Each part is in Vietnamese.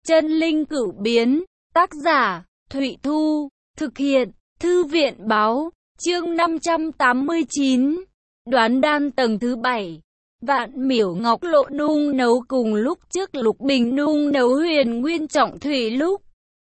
Chân linh cửu biến, tác giả, Thụy Thu, thực hiện, Thư viện báo, chương 589, đoán đan tầng thứ 7. Vạn Miểu Ngọc Lộ nung nấu cùng lúc trước Lục Bình nung nấu Huyền Nguyên Trọng Thủy lúc.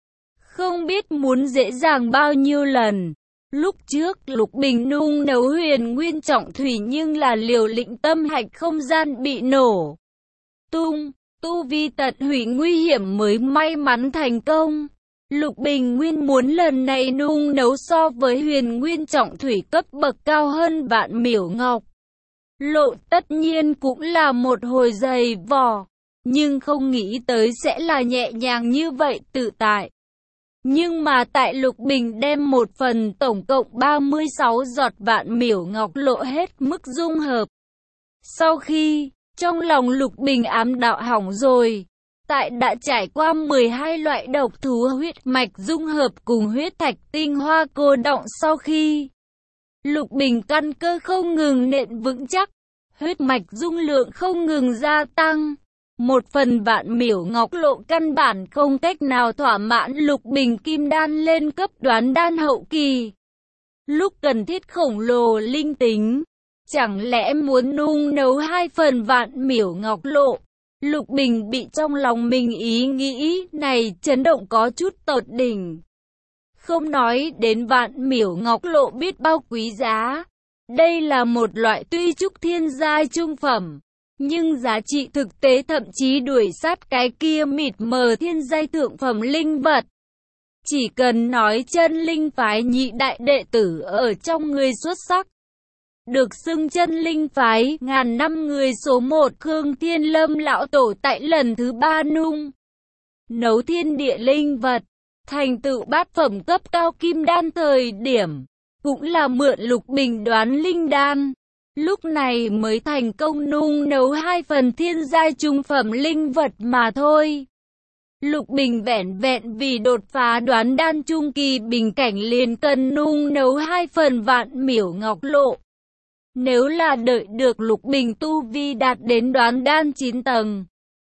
Không biết muốn dễ dàng bao nhiêu lần. Lúc trước Lục Bình nung nấu Huyền Nguyên Trọng Thủy nhưng là liều lĩnh tâm hạch không gian bị nổ tung, tu vi tận hủy nguy hiểm mới may mắn thành công. Lục Bình Nguyên muốn lần này nung nấu so với Huyền Nguyên Trọng Thủy cấp bậc cao hơn Vạn Miểu Ngọc Lộ, tất nhiên cũng là một hồi dày vò, nhưng không nghĩ tới sẽ là nhẹ nhàng như vậy, tự tại. Nhưng mà tại Lục Bình đem một phần tổng cộng 36 giọt Vạn Miểu Ngọc Lộ hết mức dung hợp. Sau khi trong lòng Lục Bình ám đạo hỏng rồi, tại đã trải qua 12 loại độc thú huyết mạch dung hợp cùng huyết thạch tinh hoa cô đọng, sau khi Lục Bình căn cơ không ngừng nện vững chắc, huyết mạch dung lượng không ngừng gia tăng, một phần Vạn Miểu Ngọc Lộ căn bản không cách nào thỏa mãn Lục Bình kim đan lên cấp đoán đan hậu kỳ. Lúc cần thiết khổng lồ linh tính, chẳng lẽ muốn nung nấu 2 phần Vạn Miểu Ngọc Lộ? Lục Bình bị trong lòng mình ý nghĩ này chấn động có chút tột đỉnh. Không nói đến Vạn Miểu Ngọc Lộ biết bao quý giá, đây là một loại tuy trúc thiên giai trung phẩm, nhưng giá trị thực tế thậm chí đuổi sát cái kia mịt mờ thiên giai thượng phẩm linh vật. Chỉ cần nói chân linh phái nhị đại đệ tử ở trong người xuất sắc, được xưng chân linh phái ngàn năm người số 1 Khương Thiên Lâm lão tổ tại lần thứ 3 nung nấu thiên địa linh vật, thành tựu bát phẩm cấp cao kim đan thời điểm, cũng là mượn Lục Bình đoán linh đan. Lúc này mới thành công nung nấu 2 phần thiên giai trung phẩm linh vật mà thôi. Lục Bình vẻn vẹn vì đột phá đoán đan trung kỳ bình cảnh liền cần nung nấu 2 phần Vạn Miểu Ngọc Lộ. Nếu là đợi được Lục Bình tu vi đạt đến đoán đan 9 tầng,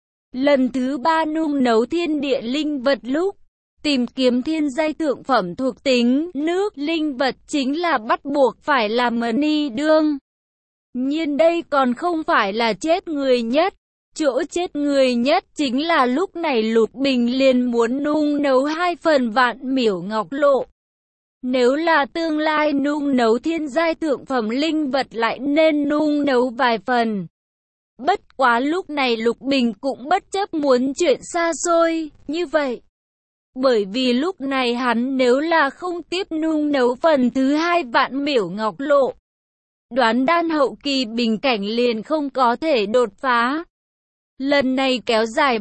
lần thứ 3 nung nấu thiên địa linh vật lúc, tìm kiếm thiên giai thượng phẩm thuộc tính nước linh vật chính là bắt buộc phải làm ni đương. Nhưng đây còn không phải là chết người nhất. Chỗ chết người nhất chính là lúc này Lục Bình liền muốn nung nấu 2 phần Vạn Miểu Ngọc Lộ. Nếu là tương lai nung nấu thiên giai thượng phẩm linh vật lại nên nung nấu vài phần. Bất quá lúc này Lục Bình cũng bất chấp muốn chuyện xa xôi như vậy. Bởi vì lúc này hắn nếu là không tiếp nung nấu phần thứ 2 Vạn Miểu Ngọc Lộ, đoán đan hậu kỳ bình cảnh liền không có thể đột phá. Lần này kéo dài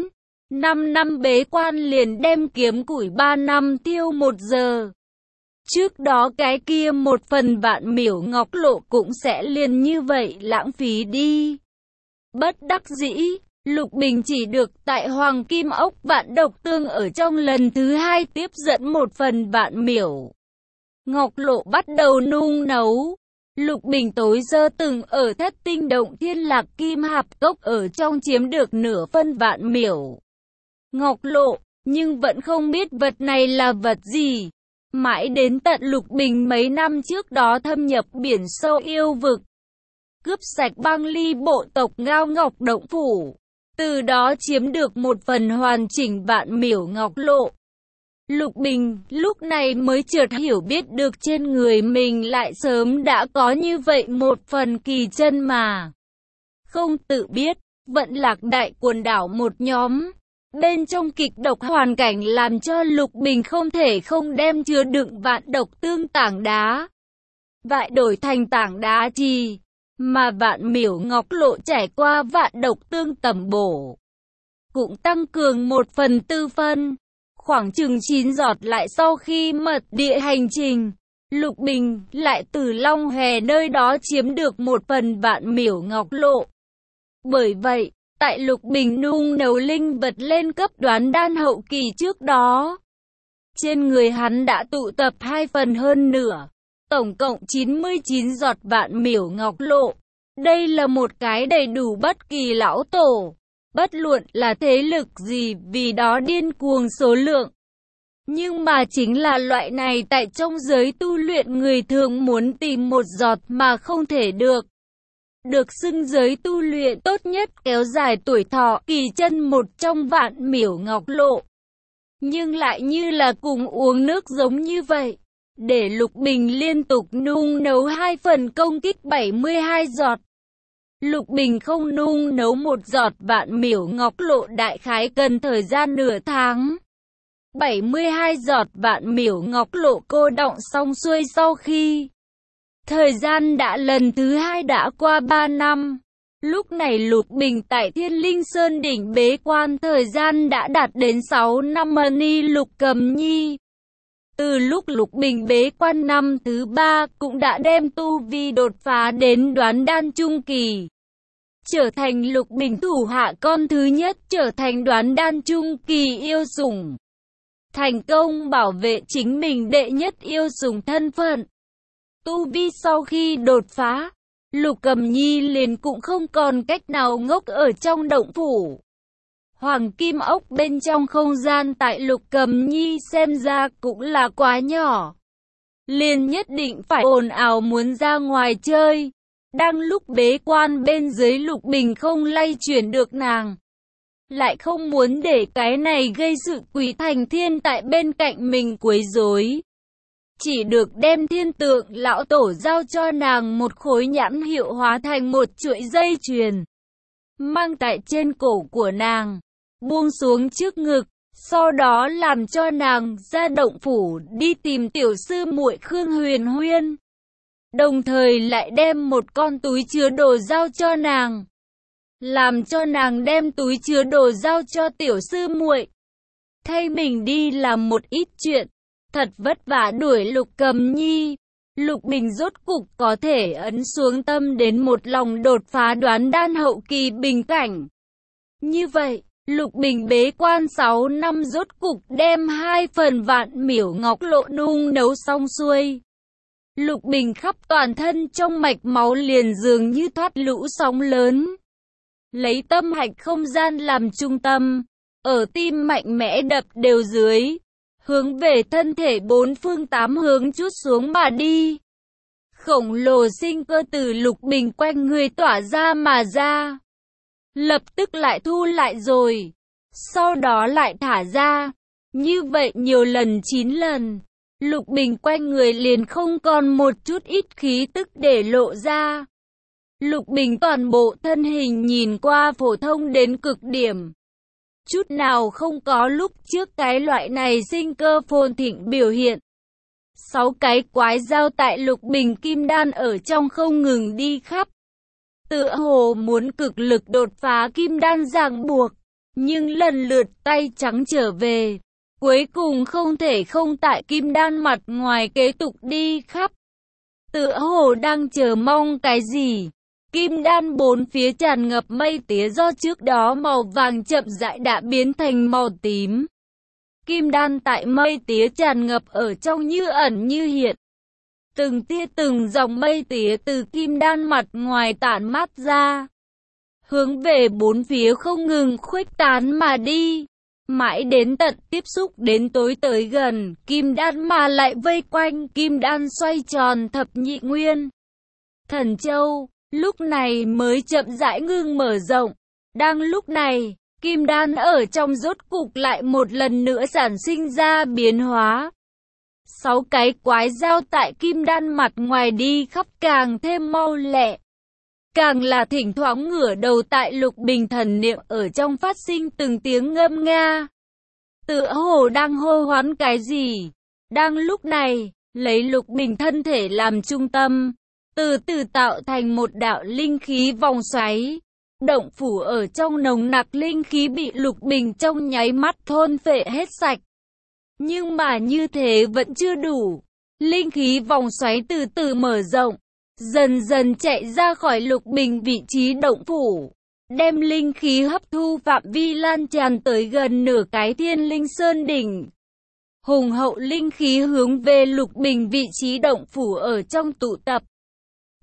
4-5 năm bế quan liền đem kiếm củi 3 năm tiêu 1 giờ. Trước đó cái kia một phần Vạn Miểu Ngọc Lộ cũng sẽ liền như vậy lãng phí đi. Bất đắc dĩ, Lục Bình chỉ được tại Hoàng Kim Ốc Vạn Độc Tương ở trong lần thứ 2 tiếp dẫn một phần Vạn Miểu Ngọc Lộ bắt đầu nung nấu. Lục Bình tối giờ từng ở Thất Tinh Động Thiên Lạc Kim Hạp Cốc ở trong chiếm được nửa phân Vạn Miểu Ngọc Lộ, nhưng vẫn không biết vật này là vật gì. Mãi đến tận Lục Bình mấy năm trước đó thâm nhập biển sâu yêu vực, cướp sạch băng ly bộ tộc Ngao Ngọc Động Phủ, từ đó chiếm được một phần hoàn chỉnh Vạn Miểu Ngọc Lộ. Lục Bình lúc này mới chợt hiểu biết được trên người mình lại sớm đã có như vậy một phần kỳ chân mà không tự biết. Vận Lạc Đại quần đảo một nhóm, bên trong kịch độc hoàn cảnh làm cho Lục Bình không thể không đem chứa đựng vạn độc tương tảng đá vại đổi thành tảng đá trì, mà Vạn Miểu Ngọc Lộ trải qua vạn độc tương tẩm bổ, cũng tăng cường 1/4 phân. Khoảng chừng 9 giọt lại sau khi mật địa hành trình, Lục Bình lại từ Long Hòe nơi đó chiếm được một phần Vạn Miểu Ngọc Lộ. Bởi vậy, tại Lục Bình nung nấu linh vật lên cấp đoán đan hậu kỳ trước đó, trên người hắn đã tụ tập 2 phần hơn nửa, tổng cộng 99 giọt Vạn Miểu Ngọc Lộ. Đây là một cái đầy đủ bất kỳ lão tổ, Bất luận là thế lực gì vì đó điên cuồng số lượng. Nhưng mà chính là loại này tại trong giới tu luyện người thường muốn tìm một giọt mà không thể được. Được xưng giới tu luyện tốt nhất kéo dài tuổi thọ kỳ chân một trong vạn miểu ngọc lộ. Nhưng lại như là cùng uống nước giống như vậy. Để Lục Bình liên tục nung nấu 2 phần công kích 72 giọt. Lục Bình không nung nấu một giọt vạn miểu ngọc lộ đại khái cần thời gian nửa tháng. 72 giọt vạn miểu ngọc lộ cô đọng xong xuôi sau khi thời gian đã lần thứ 2 đã qua 3 năm. Lúc này Lục Bình tại Thiên Linh Sơn đỉnh bế quan thời gian đã đạt đến 6 năm. Ni Lục Cầm Nhi từ lúc Lục Bình bế quan năm thứ 3 cũng đã đem tu vi đột phá đến đoán đan trung kỳ. Trở thành Lục Bình thủ hạ con thứ nhất trở thành đoán đan trung kỳ yêu sủng. Thành công bảo vệ chính mình đệ nhất yêu sủng thân phận. Tu vi sau khi đột phá, Lục Cầm Nhi liền cũng không còn cách nào ngốc ở trong động phủ. Hoàng kim ốc bên trong không gian tại Lục Cầm Nhi xem ra cũng là quá nhỏ. Liền nhất định phải ồn ào muốn ra ngoài chơi. Đang lúc bế quan bên dưới Lục Bình không lay chuyển được nàng. Lại không muốn để cái này gây sự quỷ thành thiên tại bên cạnh mình quấy rối. Chỉ được đem thiên tượng lão tổ giao cho nàng một khối nhãn hiệu hóa thành một chuỗi dây chuyền. Mang tại trên cổ của nàng, buông xuống trước ngực, sau đó làm cho nàng ra động phủ đi tìm tiểu sư muội Khương Huyền Huyên. Đồng thời lại đem một con túi chứa đồ giao cho nàng. Làm cho nàng đem túi chứa đồ giao cho tiểu sư muội. Thay mình đi làm một ít chuyện. Thật vất vả đuổi Lục Cầm Nhi. Lục Bình rốt cục có thể ấn xuống tâm đến một lòng đột phá đoán đan hậu kỳ bình cảnh. Như vậy, Lục Bình bế quan 6 năm rốt cục đem 2 phần vạn miểu ngọc lộ nung nấu xong xuôi. Lục Bình khắp toàn thân trong mạch máu liền dường như thoát lũ sóng lớn. Lấy tâm hạch không gian làm trung tâm, ở tim mạnh mẽ đập đều dưới, hướng về thân thể 4 phương 8 hướng chút xuống mà đi. Khổng lồ sinh cơ từ Lục Bình quanh người tỏa ra mà ra. Lập tức lại thu lại rồi, sau đó lại thả ra. Như vậy nhiều lần 9 lần, Lục Bình quanh người liền không còn một chút ít khí tức để lộ ra. Lục Bình toàn bộ thân hình nhìn qua phổ thông đến cực điểm. Chút nào không có lúc trước cái loại này sinh cơ phồn thịnh biểu hiện. 6 cái quái dao tại Lục Bình kim đan ở trong không ngừng đi khắp. Tựa hồ muốn cực lực đột phá kim đan ràng buộc, nhưng lần lượt tay trắng trở về. Cuối cùng không thể không tại kim đan mặt ngoài kế tục đi khắp. Tựa hồ đang chờ mong cái gì. Kim đan 4 phía tràn ngập mây tía do trước đó màu vàng chậm rãi đã biến thành màu tím. Kim đan tại mây tía tràn ngập ở trong như ẩn như hiện. Từng tia từng dòng mây tía từ kim đan mặt ngoài tản mát ra. Hướng về 4 phía không ngừng khuếch tán mà đi. Mãi đến tận tiếp xúc đến tối tới gần, kim đan mà lại vây quanh kim đan xoay tròn thập nhị nguyên. Thần châu, lúc này mới chậm rãi ngưng mở rộng. Đang lúc này, kim đan ở trong rốt cục lại một lần nữa sản sinh ra biến hóa. 6 cái quái dao tại kim đan mặt ngoài đi khắp càng thêm mau lẹ. Càng là thỉnh thoảng ngửa đầu tại Lục Bình thần niệm ở trong phát sinh từng tiếng ngâm nga. Tựa hồ đang hô hoán cái gì. Đang lúc này, lấy Lục Bình thân thể làm trung tâm, từ từ tạo thành một đạo linh khí vòng xoáy. Động phủ ở trong nồng nặc linh khí bị Lục Bình trong nháy mắt thôn phệ hết sạch. Nhưng mà như thế vẫn chưa đủ. Linh khí vòng xoáy từ từ mở rộng, dần dần chạy ra khỏi Lục Bình vị trí động phủ, đem linh khí hấp thu phạm vi lan tràn tới gần nửa cái Thiên Linh Sơn đỉnh. Hùng hậu linh khí hướng về Lục Bình vị trí động phủ ở trong tụ tập.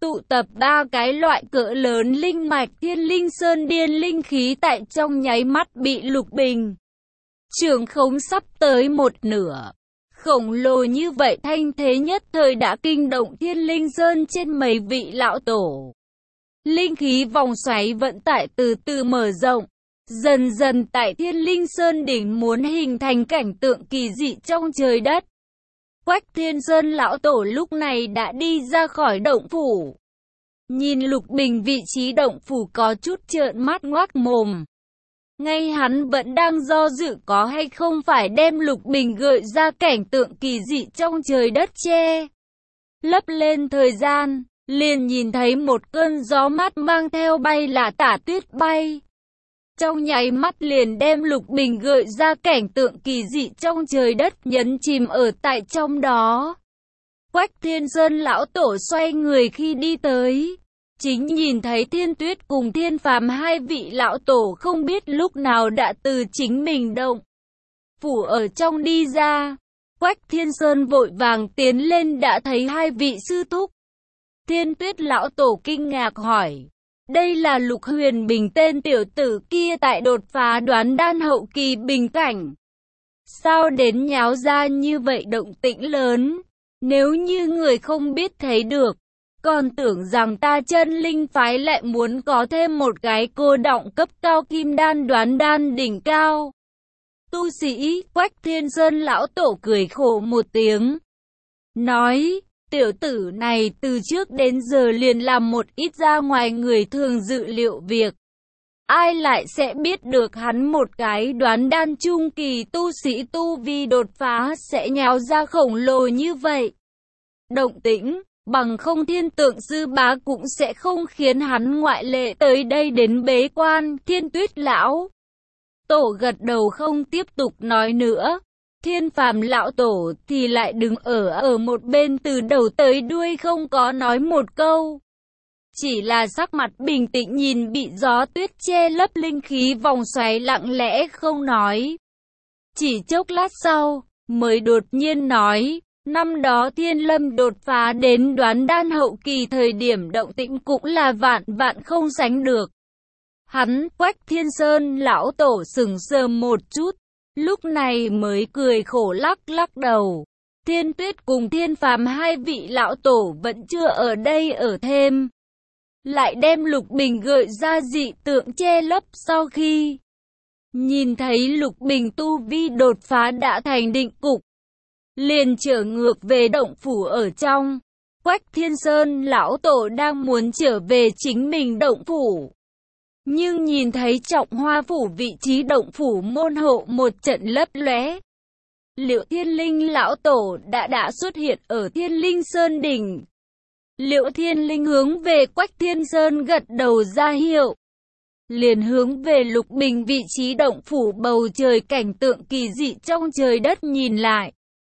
tụ tập 3 cái loại cỡ lớn linh mạch Thiên Linh Sơn Điên linh khí tại trong nháy mắt bị Lục Bình trưởng khống sắp tới một nửa. Khổng lồ như vậy thanh thế nhất thời đã kinh động Thiên Linh Sơn trên mấy vị lão tổ. Linh khí vòng xoáy vận tải từ từ mở rộng. Dần dần tại Thiên Linh Sơn đỉnh muốn hình thành cảnh tượng kỳ dị trong trời đất. Quách Thiên Sơn lão tổ lúc này đã đi ra khỏi động phủ. Nhìn Lục Bình vị trí động phủ có chút trợn mắt ngoác mồm. Ngay hắn vẫn đang do dự có hay không phải đem Lục Bình gợi ra cảnh tượng kỳ dị trong trời đất che lấp lên thời gian, liền nhìn thấy một cơn gió mát mang theo bay là tả tuyết bay. Trong nháy mắt liền đem Lục Bình gợi ra cảnh tượng kỳ dị trong trời đất nhấn chìm ở tại trong đó. Quách Thiên Sơn lão tổ xoay người khi đi tới. Chính nhìn thấy Thiên Tuyết cùng Thiên Phàm hai vị lão tổ không biết lúc nào đã từ chính mình động phủ ở trong đi ra. Quách Thiên Sơn vội vàng tiến lên đã thấy hai vị sư thúc. Thiên Tuyết lão tổ kinh ngạc hỏi. Đây là Lục Huyền Bình tên tiểu tử kia tại đột phá đoán đan hậu kỳ bình cảnh. Sao đến nháo ra như vậy động tĩnh lớn? Nếu như người không biết thấy được, còn tưởng rằng ta chân linh phái lại muốn có thêm một cái cô đọng cấp cao kim đan đoán đan đỉnh cao. Tu sĩ Quách Thiên Sơn lão tổ cười khổ một tiếng. Nói, tiểu tử này từ trước đến giờ liền làm một ít ra ngoài người thường dự liệu việc. Ai lại sẽ biết được hắn một cái đoán đan trung kỳ tu sĩ tu vi đột phá sẽ nháo ra khổng lồ như vậy. Động tĩnh, bằng không Thiên Tượng Sư Bá cũng sẽ không khiến hắn ngoại lệ tới đây đến bế quan. Thiên Tuyết lão tổ gật đầu không tiếp tục nói nữa. Thiên Phàm lão tổ thì lại đứng ở một bên từ đầu tới đuôi không có nói một câu. Chỉ là sắc mặt bình tĩnh nhìn bị gió tuyết che lấp linh khí vòng xoáy lặng lẽ không nói. Chỉ chốc lát sau, mới đột nhiên nói, năm đó Thiên Lâm đột phá đến đoán đan hậu kỳ thời điểm động tĩnh cũng là vạn vạn không sánh được. Hắn, Quách Thiên Sơn lão tổ sững sờ một chút, lúc này mới cười khổ lắc lắc đầu. Thiên Tuyết cùng Thiên Phàm hai vị lão tổ vẫn chưa ở đây ở thêm. Lại đem Lục Bình gợi ra dị tượng che lấp sau khi nhìn thấy Lục Bình tu vi đột phá đã thành định cục. Liền trở ngược về động phủ ở trong. Quách Thiên Sơn lão tổ đang muốn trở về chính mình động phủ. Nhưng nhìn thấy Trọng Hoa phủ vị trí động phủ môn hộ một trận lấp lóe. Liệu Thiên Linh lão tổ đã xuất hiện ở Thiên Linh Sơn đỉnh. Liệu Thiên Linh hướng về Quách Thiên Sơn gật đầu ra hiệu. Liền hướng về Lục Bình vị trí động phủ bầu trời cảnh tượng kỳ dị trong trời đất nhìn lại.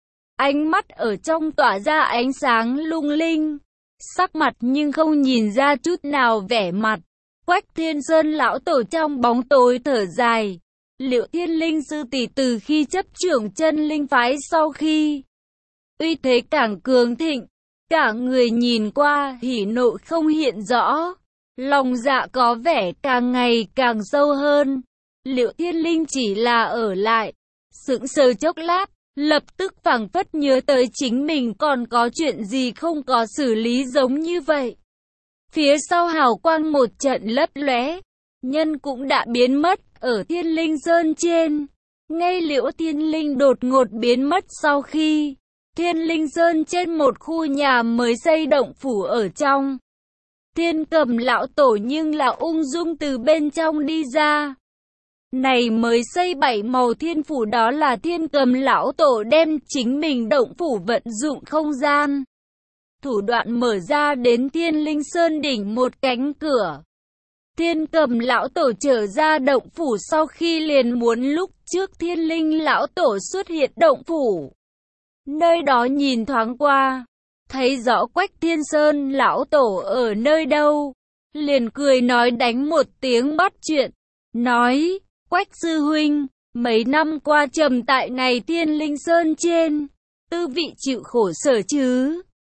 Ánh mắt ở trong tỏa ra ánh sáng lung linh. Sắc mặt nhưng không nhìn ra chút nào vẻ mặt. Quách Thiên Sơn lão tổ trong bóng tối thở dài. Liệu Thiên Linh sư tỷ từ khi chấp trưởng chân linh phái sau khi uy thế càng cường thịnh, cả người nhìn qua hỉ nộ không hiện rõ, lòng dạ có vẻ càng ngày càng sâu hơn. Liệu Thiên Linh chỉ là ở lại, sững sờ chốc lát, lập tức phảng phất nhớ tới chính mình còn có chuyện gì không có xử lý giống như vậy. Phía sau hào quang một trận lấp lóe, nhân cũng đã biến mất ở Thiên Linh Sơn trên. Ngay Liễu Thiên Linh đột ngột biến mất sau khi Thiên Linh Sơn trên một khu nhà mới xây động phủ ở trong. Thiên Cầm lão tổ nhưng là ung dung từ bên trong đi ra. Này mới xây 7 màu thiên phủ đó là Thiên Cầm lão tổ đem chính mình động phủ vận dụng không gian. Thủ đoạn mở ra đến Thiên Linh Sơn đỉnh một cánh cửa. Thiên Cầm lão tổ trở ra động phủ sau khi liền muốn lúc trước Thiên Linh lão tổ xuất hiện động phủ. Nơi đó nhìn thoáng qua, thấy rõ Quách Thiên Sơn lão tổ ở nơi đâu. Liền cười nói đánh một tiếng bắt chuyện, nói, Quách sư huynh, mấy năm qua trầm tại này Thiên Linh Sơn trên, tư vị chịu khổ sở chứ.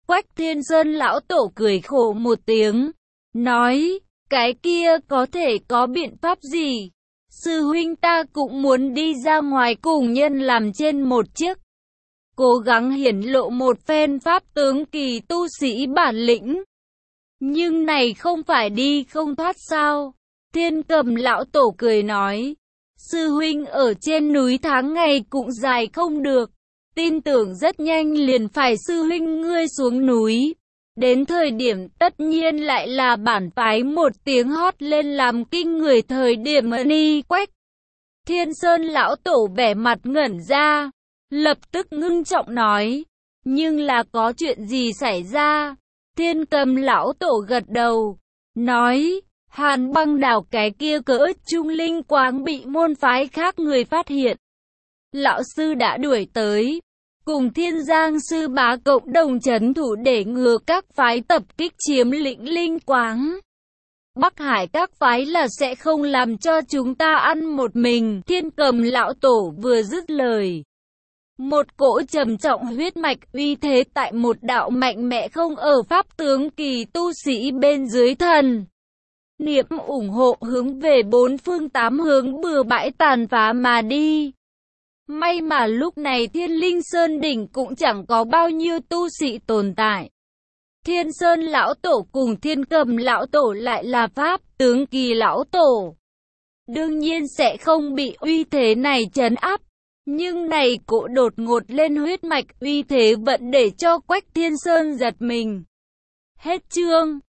Quách Thiên Sơn lão tổ cười khổ một tiếng, nói, cái kia có thể có biện pháp gì? Sư huynh ta cũng muốn đi ra ngoài cùng nhân làm trên một chiếc. Cố gắng hiển lộ một phen pháp tướng kỳ tu sĩ bản lĩnh. Nhưng này không phải đi không thoát sao? Thiên Cầm lão tổ cười nói, sư huynh ở trên núi tháng ngày cũng dài không được. Tin tưởng rất nhanh liền phải sư huynh ngươi xuống núi. Đến thời điểm tất nhiên lại là bản phái một tiếng hót lên làm kinh người thời điểm ni Quách. Thiên Sơn lão tổ vẻ mặt ngẩn ra, lập tức ngưng trọng nói, nhưng là có chuyện gì xảy ra? Thiên Cầm lão tổ gật đầu, nói, Hàn Băng đảo cái kia cỡ trung linh quáng bị môn phái khác người phát hiện. Lão sư đã đuổi tới, cùng Thiên Giang sư bá cộng đồng trấn thủ để ngừa các phái tập kích chiếm lĩnh linh quáng. Bắc Hải các phái là sẽ không làm cho chúng ta ăn một mình. Thiên Cầm lão tổ vừa dứt lời, một cỗ trầm trọng huyết mạch uy thế tại một đạo mạnh mẽ không ở pháp tướng kỳ tu sĩ bên dưới thần niệm ủng hộ hướng về bốn phương tám hướng bừa bãi tàn phá mà đi. May mà lúc này Thiên Linh Sơn đỉnh cũng chẳng có bao nhiêu tu sĩ tồn tại. Thiên Sơn lão tổ cùng Thiên Cầm lão tổ lại là pháp tướng kỳ lão tổ, đương nhiên sẽ không bị uy thế này trấn áp. Nhưng này cỗ đột ngột lên huyết mạch uy thế vẫn để cho Quách Thiên Sơn giật mình. Hết chương.